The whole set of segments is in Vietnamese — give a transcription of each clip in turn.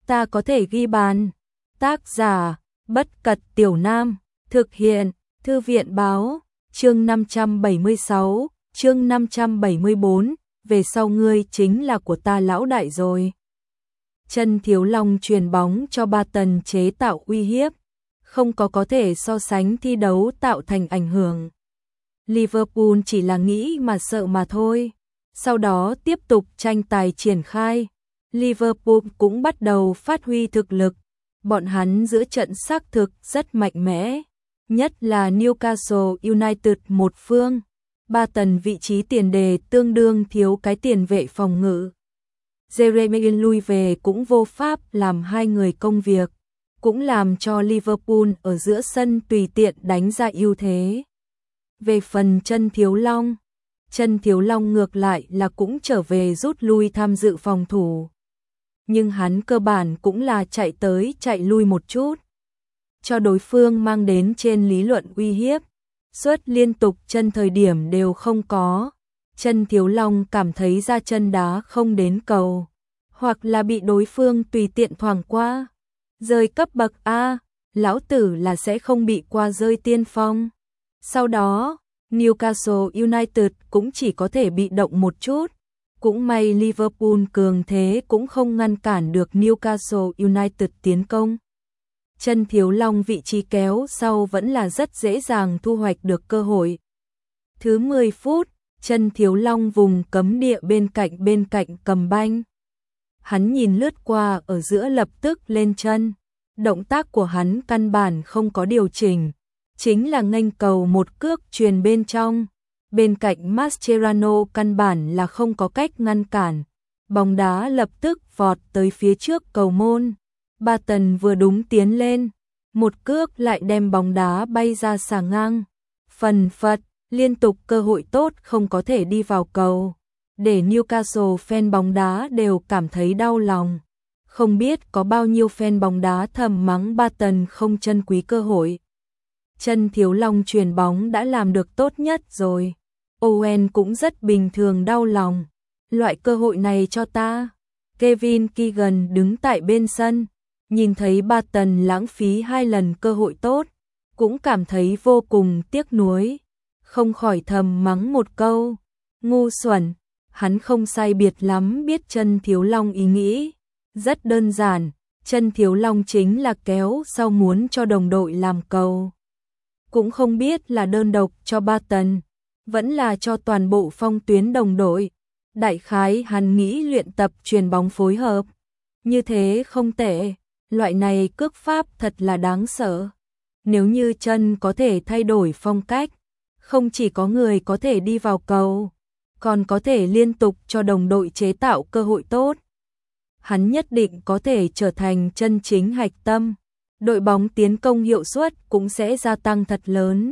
ta có thể ghi bàn. Tác giả, Bất Cật Tiểu Nam, thực hiện, Thư viện báo, chương 576, chương 574, về sau ngươi chính là của ta lão đại rồi. Chân Thiếu Long truyền bóng cho Barton chế tạo uy hiếp, không có thể so sánh thi đấu tạo thành ảnh hưởng. Liverpool chỉ là nghĩ mà sợ mà thôi. Sau đó tiếp tục tranh tài triển khai, Liverpool cũng bắt đầu phát huy thực lực. Bọn hắn giữa trận xác thực rất mạnh mẽ, nhất là Newcastle United một phương. Barton vị trí tiền đề tương đương thiếu cái tiền vệ phòng ngự. Jeremy lui về cũng vô pháp làm hai người công việc, cũng làm cho Liverpool ở giữa sân tùy tiện đánh ra ưu thế. Về phần Chân Thiếu Long ngược lại là cũng trở về rút lui tham dự phòng thủ. Nhưng hắn cơ bản cũng là chạy tới chạy lui một chút, cho đối phương mang đến trên lý luận uy hiếp. Suốt liên tục chân thời điểm đều không có. Chân Thiếu Long cảm thấy ra chân đá không đến cầu, hoặc là bị đối phương tùy tiện thoảng qua. Rơi cấp bậc A, lão tử là sẽ không bị qua rơi tiên phong. Sau đó, Newcastle United cũng chỉ có thể bị động một chút. Cũng may Liverpool cường thế cũng không ngăn cản được Newcastle United tiến công. Chân Thiếu Long vị trí kéo sau vẫn là rất dễ dàng thu hoạch được cơ hội. Thứ 10 phút, Chân Thiếu Long vùng cấm địa bên cạnh cầm banh. Hắn nhìn lướt qua ở giữa lập tức lên chân. Động tác của hắn căn bản không có điều chỉnh, chính là nghênh cầu một cước truyền bên trong. Bên cạnh Mascherano căn bản là không có cách ngăn cản. Bóng đá lập tức vọt tới phía trước cầu môn. Barton vừa đúng tiến lên, một cước lại đem bóng đá bay ra xà ngang. Phần phật, liên tục cơ hội tốt không có thể đi vào cầu, để Newcastle fan bóng đá đều cảm thấy đau lòng. Không biết có bao nhiêu fan bóng đá thầm mắng Barton không trân quý cơ hội. Chân Thiếu Long chuyền bóng đã làm được tốt nhất rồi. Owen cũng rất bình thường đau lòng. Loại cơ hội này cho ta. Kevin Keegan đứng tại bên sân, nhìn thấy Barton lãng phí 2 lần cơ hội tốt, cũng cảm thấy vô cùng tiếc nuối, không khỏi thầm mắng một câu, ngu xuẩn. Hắn không sai biệt lắm biết Chân Thiếu Long ý nghĩ, rất đơn giản, Chân Thiếu Long chính là kéo sau muốn cho đồng đội làm cầu. Cũng không biết là đơn độc cho Barton, vẫn là cho toàn bộ phong tuyến đồng đội. Đại khái hắn nghĩ luyện tập chuyền bóng phối hợp, như thế không tệ. Loại này cước pháp thật là đáng sợ. Nếu như Chân có thể thay đổi phong cách, không chỉ có người có thể đi vào cầu, còn có thể liên tục cho đồng đội chế tạo cơ hội tốt. Hắn nhất định có thể trở thành chân chính hạch tâm. Đội bóng tiến công hiệu suất cũng sẽ gia tăng thật lớn.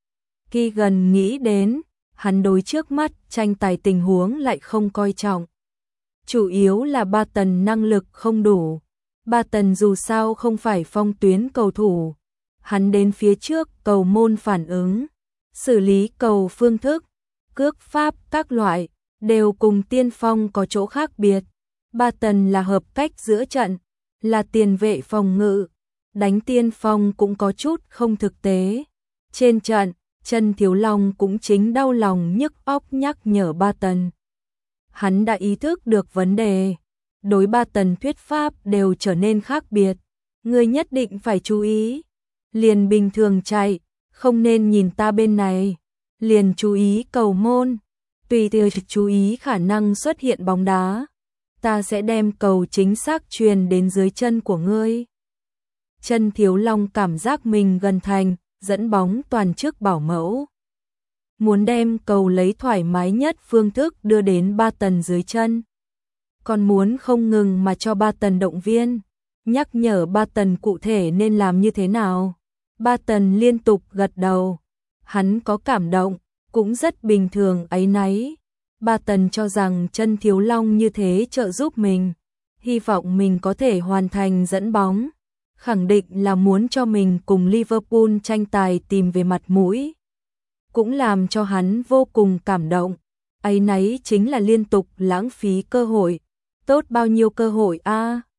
Keegan nghĩ đến, hắn đối trước mắt tranh tài tình huống lại không coi trọng. Chủ yếu là Barton năng lực không đủ. Barton dù sao không phải phong tuyến cầu thủ. Hắn đến phía trước cầu môn phản ứng, xử lý cầu phương thức, cước pháp các loại, đều cùng tiên phong có chỗ khác biệt. Barton là hợp cách giữa trận, là tiền vệ phòng ngự. Đánh tiên phong cũng có chút không thực tế. Trên trận, Chân Thiếu Long cũng chính đau lòng nhức óc nhắc nhở Barton. Hắn đã ý thức được vấn đề. Đối Barton thuyết pháp đều trở nên khác biệt. Ngươi nhất định phải chú ý. Liền bình thường chạy, không nên nhìn ta bên này. Liền chú ý cầu môn. Tùy theo chú ý khả năng xuất hiện bóng đá. Ta sẽ đem cầu chính xác truyền đến dưới chân của ngươi. Chân Thiếu Long cảm giác mình gần thành dẫn bóng toàn chức bảo mẫu. Muốn đem cầu lấy thoải mái nhất phương thức đưa đến Barton dưới chân. Còn muốn không ngừng mà cho Barton động viên, nhắc nhở Barton cụ thể nên làm như thế nào. Barton liên tục gật đầu. Hắn có cảm động, cũng rất bình thường áy náy. Barton cho rằng Chân Thiếu Long như thế trợ giúp mình, hy vọng mình có thể hoàn thành dẫn bóng. Khẳng định là muốn cho mình cùng Liverpool tranh tài tìm về mặt mũi. Cũng làm cho hắn vô cùng cảm động. Áy náy chính là liên tục lãng phí cơ hội. Tốt bao nhiêu cơ hội a.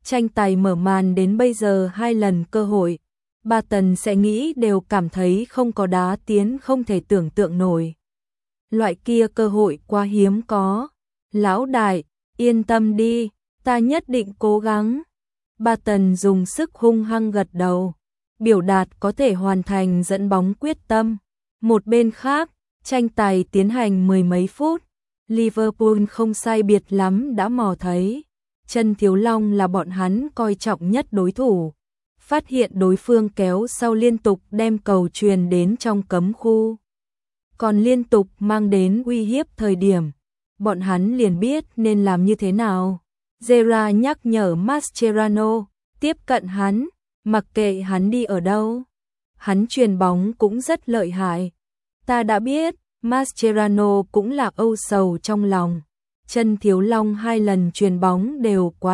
Tranh tài mở màn đến bây giờ 2 lần cơ hội, Barton sẽ nghĩ đều cảm thấy không có đá tiến không thể tưởng tượng nổi. Loại kia cơ hội quá hiếm có. Lão đại, yên tâm đi, ta nhất định cố gắng. Barton dùng sức hung hăng gật đầu, biểu đạt có thể hoàn thành dẫn bóng quyết tâm. Một bên khác, tranh tài tiến hành mười mấy phút, Liverpool không sai biệt lắm đã mò thấy chân Thiếu Long là bọn hắn coi trọng nhất đối thủ. Phát hiện đối phương kéo sau liên tục đem cầu truyền đến trong cấm khu, còn liên tục mang đến uy hiếp thời điểm, bọn hắn liền biết nên làm như thế nào. Gerrard nhắc nhở Mascherano, tiếp cận hắn, mặc kệ hắn đi ở đâu. Hắn truyền bóng cũng rất lợi hại. Ta đã biết, Mascherano cũng là âu sầu trong lòng. Chân Thiếu Long 2 lần truyền bóng đều quá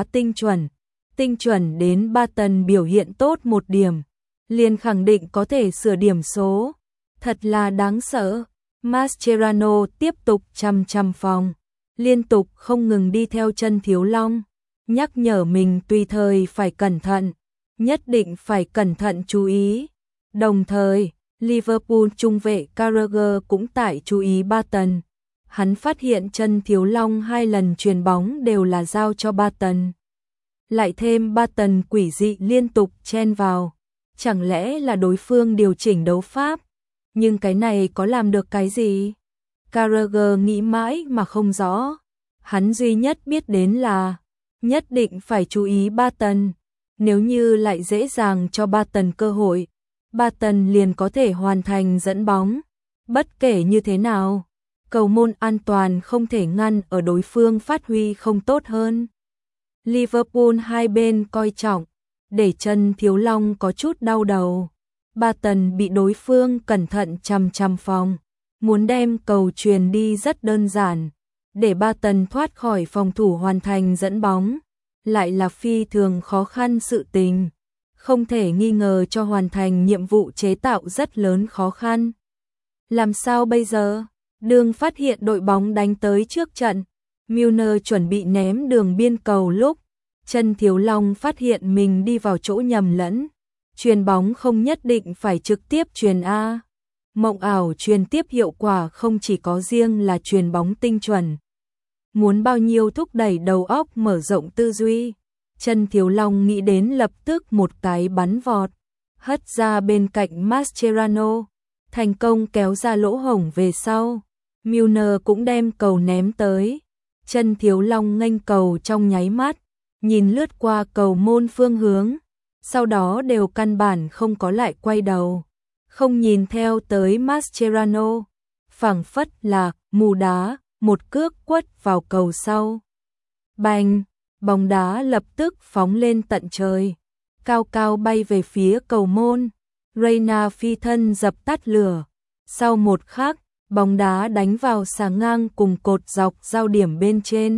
tinh chuẩn đến Barton biểu hiện tốt một điểm, liền khẳng định có thể sửa điểm số. Thật là đáng sợ. Mascherano tiếp tục chăm phòng, liên tục không ngừng đi theo chân Thiếu Long, nhắc nhở mình tùy thời phải cẩn thận, nhất định phải cẩn thận chú ý. Đồng thời, Liverpool trung vệ Carragher cũng tại chú ý Barton. Hắn phát hiện chân Thiếu Long 2 lần truyền bóng đều là giao cho Barton. Lại thêm Barton quỷ dị liên tục chen vào. Chẳng lẽ là đối phương điều chỉnh đấu pháp? Nhưng cái này có làm được cái gì? Carragher nghĩ mãi mà không rõ. Hắn duy nhất biết đến là nhất định phải chú ý Barton. Nếu như lại dễ dàng cho Barton cơ hội, Barton liền có thể hoàn thành dẫn bóng. Bất kể như thế nào, cầu môn an toàn không thể ngăn ở đối phương phát huy không tốt hơn. Liverpool hai bên coi trọng, để chân Thiếu Long có chút đau đầu. Barton bị đối phương cẩn thận chăm phòng, muốn đem cầu truyền đi rất đơn giản, để Barton thoát khỏi phòng thủ hoàn thành dẫn bóng, lại là phi thường khó khăn sự tình, không thể nghi ngờ cho hoàn thành nhiệm vụ chế tạo rất lớn khó khăn. Làm sao bây giờ? Đường phát hiện đội bóng đánh tới trước trận, Milner chuẩn bị ném đường biên cầu lúc chân Thiếu Long phát hiện mình đi vào chỗ nhầm lẫn. Truyền bóng không nhất định phải trực tiếp truyền A. Mộng ảo truyền tiếp hiệu quả không chỉ có riêng là truyền bóng tinh chuẩn. Muốn bao nhiêu thúc đẩy đầu óc mở rộng tư duy. Chân Thiếu Long nghĩ đến lập tức một cái bắn vọt, hất ra bên cạnh Mascherano, thành công kéo ra lỗ hổng về sau. Milner cũng đem cầu ném tới. Chân Thiếu Long nghênh cầu trong nháy mắt, nhìn lướt qua cầu môn phương hướng, sau đó đều căn bản không có lại quay đầu, không nhìn theo tới Mascherano, phảng phất là mù đá, một cước quất vào cầu sau. Bành, bóng đá lập tức phóng lên tận trời, cao cao bay về phía cầu môn. Reina phi thân dập tắt lửa. Sau một khắc, bóng đá đánh vào xà ngang cùng cột dọc giao điểm bên trên.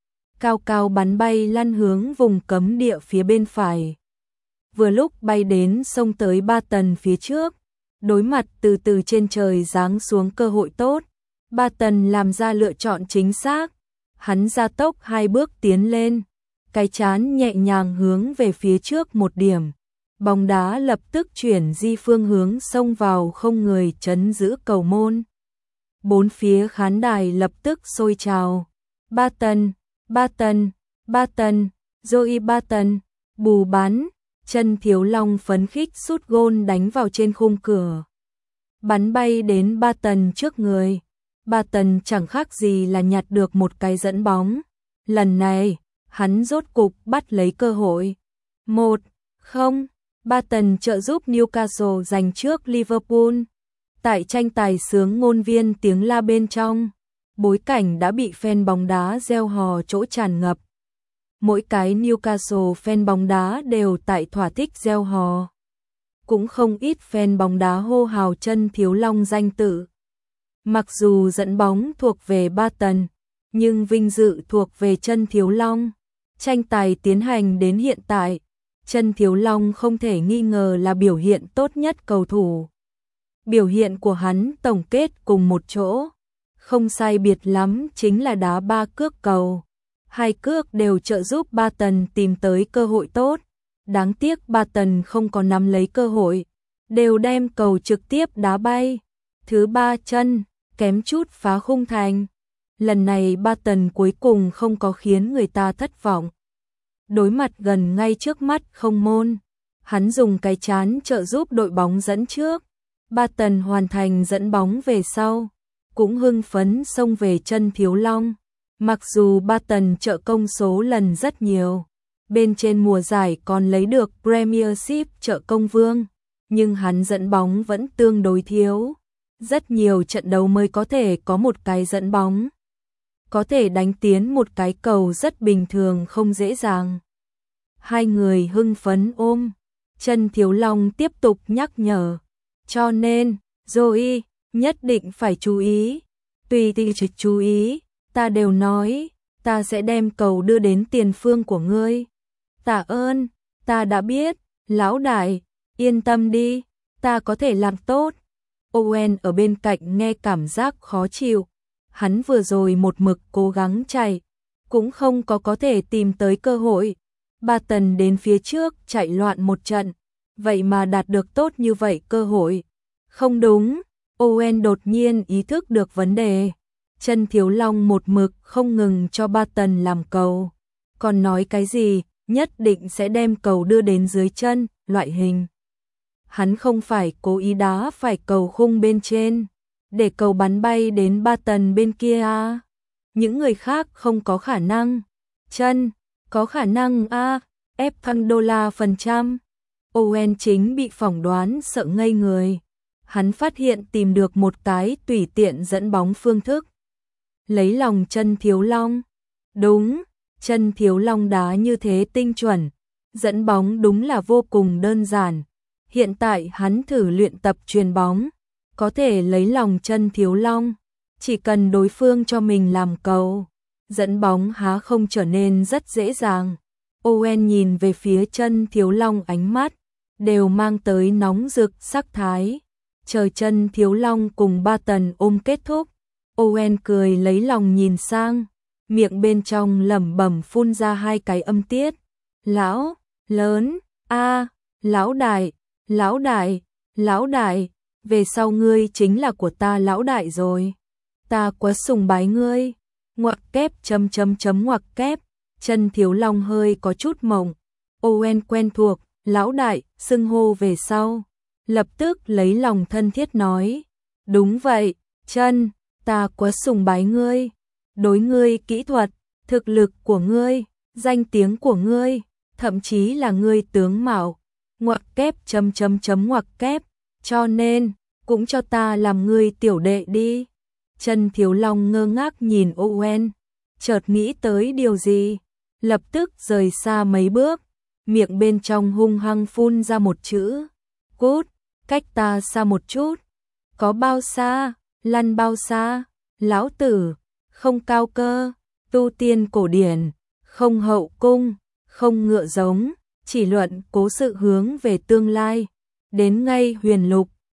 Cao cao bắn bay lăn hướng vùng cấm địa phía bên phải. Vừa lúc bay đến xông tới Barton phía trước, đối mặt từ từ trên trời giáng xuống cơ hội tốt. Barton làm ra lựa chọn chính xác. Hắn gia tốc 2 bước tiến lên, cái chán nhẹ nhàng hướng về phía trước một điểm. Bóng đá lập tức chuyển di phương hướng xông vào không người trấn giữ cầu môn. Bốn phía khán đài lập tức sôi trào. Barton, Joey Barton, bù bắn. Chân Thiếu Long phấn khích sút gôn đánh vào trên khung cửa. Bắn bay đến Barton trước người. Barton chẳng khác gì là nhặt được một cái dẫn bóng. Lần này, hắn rốt cục bắt lấy cơ hội. 1-0, Barton trợ giúp Newcastle giành trước Liverpool. Tại tranh tài sướng ngôn viên tiếng la bên trong, bối cảnh đã bị fan bóng đá reo hò chỗ tràn ngập. Mỗi cái Newcastle fan bóng đá đều tại thỏa thích reo hò. Cũng không ít fan bóng đá hô hào chân Thiếu Long danh tự. Mặc dù dẫn bóng thuộc về Barton, nhưng vinh dự thuộc về chân Thiếu Long. Tranh tài tiến hành đến hiện tại, chân Thiếu Long không thể nghi ngờ là biểu hiện tốt nhất cầu thủ. Biểu hiện của hắn tổng kết cùng một chỗ, không sai biệt lắm chính là đá 3 cước cầu. Hai cước đều trợ giúp Ba Tần tìm tới cơ hội tốt. Đáng tiếc Ba Tần không có nắm lấy cơ hội, đều đem cầu trực tiếp đá bay. Thứ ba chân, kém chút phá khung thành. Lần này Ba Tần cuối cùng không có khiến người ta thất vọng. Đối mặt gần ngay trước mắt không môn, hắn dùng cái chán trợ giúp đội bóng dẫn trước. Ba Tần hoàn thành dẫn bóng về sau, cũng hưng phấn xông về chân Thiếu Long. Mặc dù Ba Tần trợ công số lần rất nhiều, bên trên mùa giải còn lấy được Premiership trợ công vương, nhưng hắn dẫn bóng vẫn tương đối thiếu. Rất nhiều trận đấu mới có thể có một cái dẫn bóng. Có thể đánh tiến một cái cầu rất bình thường không dễ dàng. Hai người hưng phấn ôm. Chân Thiếu Long tiếp tục nhắc nhở. Cho nên, Joey, nhất định phải chú ý. Tùy tì chú ý, ta đều nói, ta sẽ đem cầu đưa đến tiền phương của ngươi. Tạ ơn, ta đã biết, lão đại, yên tâm đi, ta có thể làm tốt. Owen ở bên cạnh nghe cảm giác khó chịu. Hắn vừa rồi một mực cố gắng chạy, cũng không có thể tìm tới cơ hội. Ba Tần đến phía trước chạy loạn một trận, vậy mà đạt được tốt như vậy cơ hội. Không đúng, Owen đột nhiên ý thức được vấn đề. Chân Thiếu Long một mực không ngừng cho Ba Tần làm cầu. Còn nói cái gì, nhất định sẽ đem cầu đưa đến dưới chân, loại hình. Hắn không phải cố ý đá phải cầu khung bên trên, để cầu bắn bay đến Ba Tần bên kia à. Những người khác không có khả năng. Chân, có khả năng à, ép thăng $100. Owen chính bị phỏng đoán sợ ngây người. Hắn phát hiện tìm được một cái tùy tiện dẫn bóng phương thức. Lấy lòng chân Thiếu Long. Đúng, chân Thiếu Long đá như thế tinh chuẩn. Dẫn bóng đúng là vô cùng đơn giản. Hiện tại hắn thử luyện tập chuyền bóng. Có thể lấy lòng chân Thiếu Long. Chỉ cần đối phương cho mình làm cầu, dẫn bóng há không trở nên rất dễ dàng. Owen nhìn về phía chân Thiếu Long, ánh mắt đều mang tới nóng rực sắc thái. Chờ chân Thiếu Long cùng Ba Tần ôm kết thúc, Owen cười lấy lòng nhìn sang, miệng bên trong lẩm bẩm phun ra hai cái âm tiết. Lão, lớn, a, lão đại, lão đại, lão đại, về sau ngươi chính là của ta lão đại rồi. Ta quá sùng bái ngươi. Ngoặc kép ngoặc kép. Chân Thiếu Long hơi có chút mộng. Owen quen thuộc, lão đại, xưng hô về sau. Lập tức lấy lòng thân thiết nói. Đúng vậy, chân, ta quá sùng bái ngươi. Đối ngươi kỹ thuật, thực lực của ngươi, danh tiếng của ngươi, thậm chí là ngươi tướng mạo. Ngoặc kép ngoặc kép. Cho nên, cũng cho ta làm ngươi tiểu đệ đi. Chân Thiếu Long ngơ ngác nhìn Owen, chợt nghĩ tới điều gì, lập tức rời xa mấy bước, miệng bên trong hung hăng phun ra một chữ. Cút, cách ta xa một chút. Có bao xa, lăn bao xa, lão tử, không cao cơ, tu tiên cổ điển, không hậu cung, không ngựa giống, chỉ luận cố sự hướng về tương lai, đến ngay huyền lục.